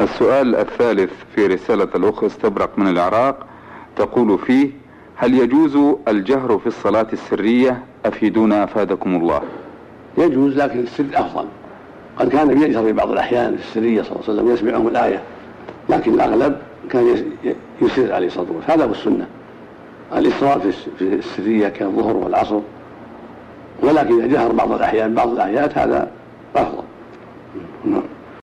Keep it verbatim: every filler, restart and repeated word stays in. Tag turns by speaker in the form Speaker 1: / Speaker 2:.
Speaker 1: السؤال الثالث في رسالة الأخ استبرق من العراق، تقول فيه: هل يجوز الجهر في الصلاة السرية؟ أفيدونا أفادكم الله.
Speaker 2: يجوز، لكن السر أفضل. قد كان يجهر في بعض الأحيان في السرية صلى الله عليه وسلم يسمعهم الآية، لكن الأغلب كان يسر عليه الصلاة والسلام. هذا هو السنة، الإسراء في السرية كالظهر والعصر، ولكن إذا جهر بعض الأحيان بعض الآيات هذا أفضل.